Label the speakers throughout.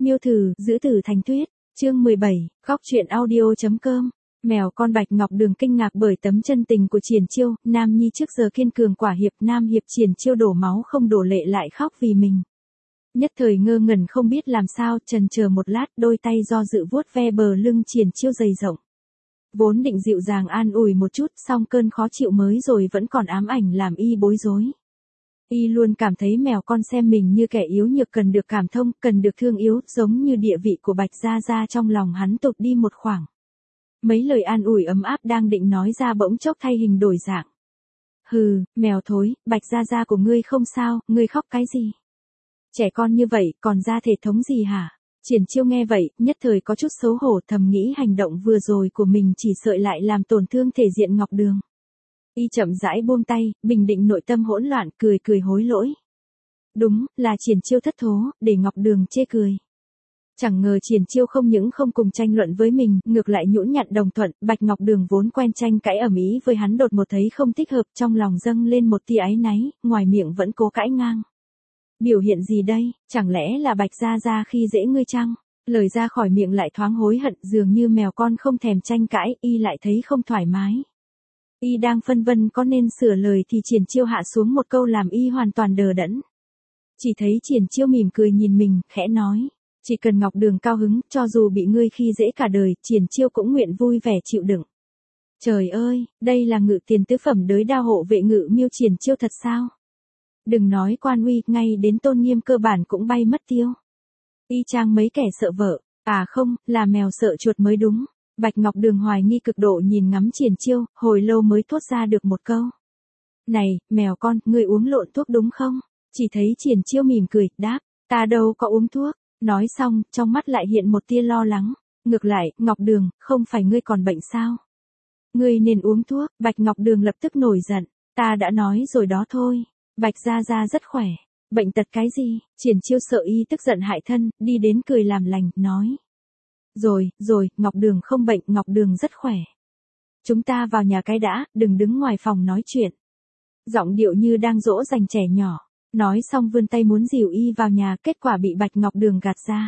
Speaker 1: Miêu thử, giữ tử thành tuyết, chương 17, góc truyện audio.com. Mèo con Bạch Ngọc Đường kinh ngạc bởi tấm chân tình của Triển Chiêu, nam nhi trước giờ kiên cường quả hiệp, nam hiệp Triển Chiêu đổ máu không đổ lệ lại khóc vì mình. Nhất thời ngơ ngẩn không biết làm sao, chần chờ một lát, đôi tay do dự vuốt ve bờ lưng Triển Chiêu dày rộng. Vốn định dịu dàng an ủi một chút, song cơn khó chịu mới rồi vẫn còn ám ảnh làm y bối rối. Y luôn cảm thấy mèo con xem mình như kẻ yếu nhược cần được cảm thông, cần được thương yếu, giống như địa vị của Bạch Gia Gia trong lòng hắn tụt đi một khoảng. Mấy lời an ủi ấm áp đang định nói ra bỗng chốc thay hình đổi dạng. Hừ, mèo thối, Bạch Gia Gia của ngươi không sao, ngươi khóc cái gì? Trẻ con như vậy, còn ra thể thống gì hả? Triển Chiêu nghe vậy, nhất thời có chút xấu hổ, thầm nghĩ hành động vừa rồi của mình chỉ sợ lại làm tổn thương thể diện Ngọc Đường. Y chậm rãi buông tay, bình định nội tâm hỗn loạn, cười cười hối lỗi. Đúng, là Triển Chiêu thất thố, để Ngọc Đường chê cười. Chẳng ngờ Triển Chiêu không những không cùng tranh luận với mình, ngược lại nhũn nhặn đồng thuận, Bạch Ngọc Đường vốn quen tranh cãi ầm ĩ với hắn đột một thấy không thích hợp, trong lòng dâng lên một tia áy náy, ngoài miệng vẫn cố cãi ngang. Biểu hiện gì đây, chẳng lẽ là Bạch Gia Gia khi dễ ngươi chăng? Lời ra khỏi miệng lại thoáng hối hận, dường như mèo con không thèm tranh cãi, y lại thấy không thoải mái. Y đang phân vân có nên sửa lời thì Triển Chiêu hạ xuống một câu làm y hoàn toàn đờ đẫn. Chỉ thấy Triển Chiêu mỉm cười nhìn mình, khẽ nói. Chỉ cần Ngọc Đường cao hứng, cho dù bị ngươi khi dễ cả đời, Triển Chiêu cũng nguyện vui vẻ chịu đựng. Trời ơi, đây là ngự tiền tứ phẩm đới đao hộ vệ ngự miêu Triển Chiêu thật sao? Đừng nói quan uy, ngay đến tôn nghiêm cơ bản cũng bay mất tiêu. Y chang mấy kẻ sợ vợ, à không, là mèo sợ chuột mới đúng. Bạch Ngọc Đường hoài nghi cực độ nhìn ngắm Triển Chiêu, hồi lâu mới thốt ra được một câu. Này, mèo con, ngươi uống lộn thuốc đúng không? Chỉ thấy Triển Chiêu mỉm cười, đáp, ta đâu có uống thuốc. Nói xong, trong mắt lại hiện một tia lo lắng. Ngược lại, Ngọc Đường, không phải ngươi còn bệnh sao? Ngươi nên uống thuốc. Bạch Ngọc Đường lập tức nổi giận. Ta đã nói rồi đó thôi. Bạch Gia Gia rất khỏe. Bệnh tật cái gì? Triển Chiêu sợ y tức giận hại thân, đi đến cười làm lành, nói. Rồi, Ngọc Đường không bệnh, Ngọc Đường rất khỏe. Chúng ta vào nhà cái đã, đừng đứng ngoài phòng nói chuyện. Giọng điệu như đang dỗ dành trẻ nhỏ. Nói xong vươn tay muốn dìu y vào nhà, kết quả bị Bạch Ngọc Đường gạt ra.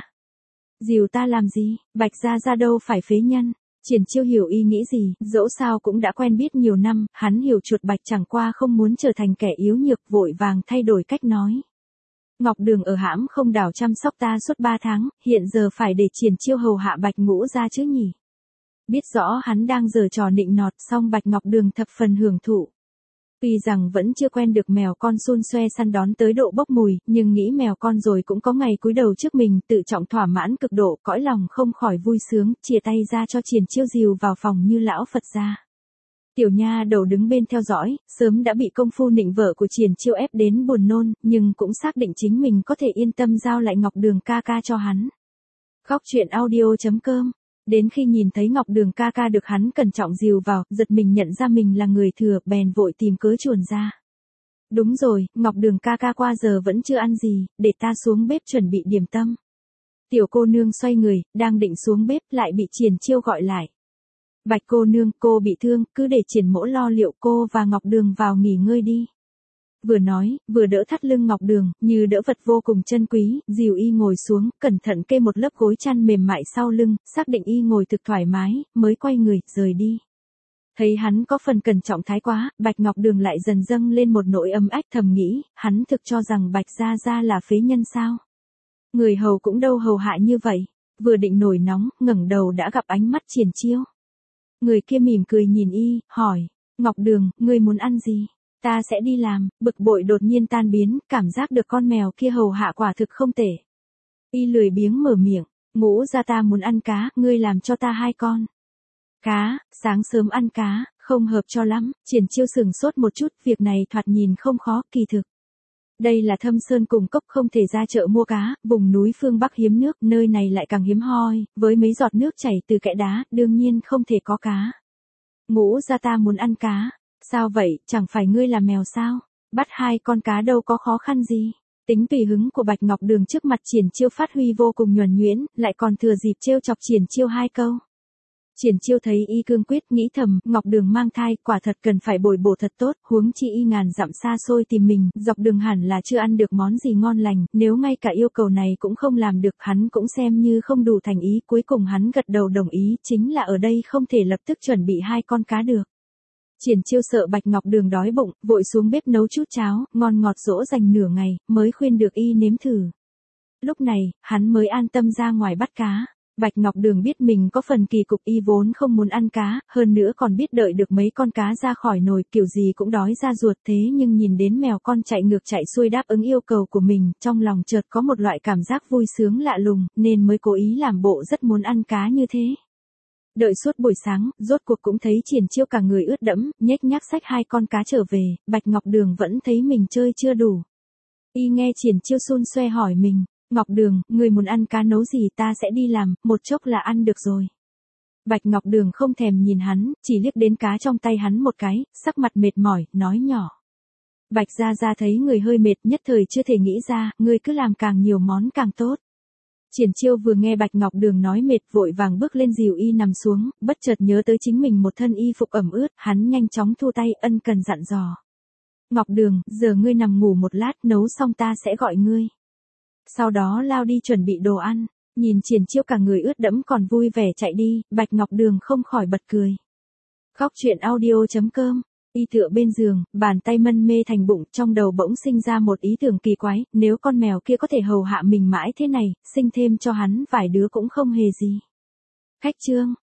Speaker 1: Dìu ta làm gì, Bạch Gia Gia đâu phải phế nhân. Triển Chiêu hiểu y nghĩ gì, dẫu sao cũng đã quen biết nhiều năm, hắn hiểu chuột bạch chẳng qua không muốn trở thành kẻ yếu nhược, vội vàng thay đổi cách nói. Ngọc Đường ở hãm không đảo chăm sóc ta suốt 3 tháng, hiện giờ phải để Triển Chiêu hầu hạ Bạch Ngũ Gia chứ nhỉ. Biết rõ hắn đang giở trò nịnh nọt, song Bạch Ngọc Đường thập phần hưởng thụ. Tuy rằng vẫn chưa quen được mèo con xun xoe săn đón tới độ bốc mùi, nhưng nghĩ mèo con rồi cũng có ngày cúi đầu trước mình, tự trọng thỏa mãn cực độ, cõi lòng không khỏi vui sướng, chìa tay ra cho Triển Chiêu dìu vào phòng như lão Phật gia. Tiểu nha đầu đứng bên theo dõi, sớm đã bị công phu nịnh vợ của Triển Chiêu ép đến buồn nôn, nhưng cũng xác định chính mình có thể yên tâm giao lại Ngọc Đường ca ca cho hắn. Góc truyện audio.com. Đến khi nhìn thấy Ngọc Đường ca ca được hắn cẩn trọng dìu vào, giật mình nhận ra mình là người thừa, bèn vội tìm cớ chuồn ra. Đúng rồi, Ngọc Đường ca ca qua giờ vẫn chưa ăn gì, để ta xuống bếp chuẩn bị điểm tâm. Tiểu cô nương xoay người, đang định xuống bếp lại bị Triển Chiêu gọi lại. Bạch cô nương, cô bị thương, cứ để Triển mỗ lo liệu, cô và Ngọc Đường vào nghỉ ngơi đi. Vừa nói, vừa đỡ thắt lưng Ngọc Đường, như đỡ vật vô cùng chân quý, dìu y ngồi xuống, cẩn thận kê một lớp gối chăn mềm mại sau lưng, xác định y ngồi thực thoải mái, mới quay người, rời đi. Thấy hắn có phần cẩn trọng thái quá, Bạch Ngọc Đường lại dần dâng lên một nỗi ấm ách, thầm nghĩ, hắn thực cho rằng Bạch Gia Gia là phế nhân sao? Người hầu cũng đâu hầu hạ như vậy. Vừa định nổi nóng, ngẩng đầu đã gặp ánh mắt Triển Chiêu. Người kia mỉm cười nhìn y, hỏi, Ngọc Đường, ngươi muốn ăn gì? Ta sẽ đi làm, bực bội đột nhiên tan biến, cảm giác được con mèo kia hầu hạ quả thực không tệ. Y lười biếng mở miệng, Ngũ Gia ta muốn ăn cá, ngươi làm cho ta 2 con. Cá, sáng sớm ăn cá, không hợp cho lắm. Triển Chiêu sửng sốt một chút, việc này thoạt nhìn không khó, kỳ thực. Đây là Thâm Sơn cùng cốc, không thể ra chợ mua cá, vùng núi phương Bắc hiếm nước, nơi này lại càng hiếm hoi, với mấy giọt nước chảy từ kẽ đá, đương nhiên không thể có cá. Ngũ Gia ta muốn ăn cá. Sao vậy, chẳng phải ngươi là mèo sao? Bắt 2 con cá đâu có khó khăn gì. Tính tùy hứng của Bạch Ngọc Đường trước mặt Triển Chiêu phát huy vô cùng nhuần nhuyễn, lại còn thừa dịp trêu chọc Triển Chiêu 2 câu. Triển Chiêu thấy y cương quyết, nghĩ thầm, Ngọc Đường mang thai, quả thật cần phải bồi bổ thật tốt, huống chi y ngàn dặm xa xôi tìm mình, dọc đường hẳn là chưa ăn được món gì ngon lành, nếu ngay cả yêu cầu này cũng không làm được, hắn cũng xem như không đủ thành ý, cuối cùng hắn gật đầu đồng ý, chính là ở đây không thể lập tức chuẩn bị 2 con cá được. Triển Chiêu sợ Bạch Ngọc Đường đói bụng, vội xuống bếp nấu chút cháo, ngon ngọt dỗ dành nửa ngày, mới khuyên được y nếm thử. Lúc này, hắn mới an tâm ra ngoài bắt cá. Bạch Ngọc Đường biết mình có phần kỳ cục, y vốn không muốn ăn cá, hơn nữa còn biết đợi được mấy con cá ra khỏi nồi, kiểu gì cũng đói ra ruột, thế nhưng nhìn đến mèo con chạy ngược chạy xuôi đáp ứng yêu cầu của mình, trong lòng chợt có một loại cảm giác vui sướng lạ lùng, nên mới cố ý làm bộ rất muốn ăn cá như thế. Đợi suốt buổi sáng, rốt cuộc cũng thấy Triển Chiêu cả người ướt đẫm, nhếch nhác xách 2 con cá trở về, Bạch Ngọc Đường vẫn thấy mình chơi chưa đủ. Y nghe Triển Chiêu xun xoe hỏi mình, Ngọc Đường, người muốn ăn cá nấu gì ta sẽ đi làm, một chốc là ăn được rồi. Bạch Ngọc Đường không thèm nhìn hắn, chỉ liếc đến cá trong tay hắn một cái, sắc mặt mệt mỏi, nói nhỏ. Bạch Gia Gia thấy người hơi mệt, nhất thời chưa thể nghĩ ra, ngươi cứ làm càng nhiều món càng tốt. Triển Chiêu vừa nghe Bạch Ngọc Đường nói mệt, vội vàng bước lên dìu y nằm xuống, bất chợt nhớ tới chính mình một thân y phục ẩm ướt, hắn nhanh chóng thu tay, ân cần dặn dò. Ngọc Đường, giờ ngươi nằm ngủ một lát, nấu xong ta sẽ gọi ngươi. Sau đó lao đi chuẩn bị đồ ăn, nhìn Triển Chiêu cả người ướt đẫm còn vui vẻ chạy đi, Bạch Ngọc Đường không khỏi bật cười. Khóc chuyện audio.com. Y tựa bên giường, bàn tay mân mê thành bụng, trong đầu bỗng sinh ra một ý tưởng kỳ quái, nếu con mèo kia có thể hầu hạ mình mãi thế này, sinh thêm cho hắn vài đứa cũng không hề gì. Khách chương.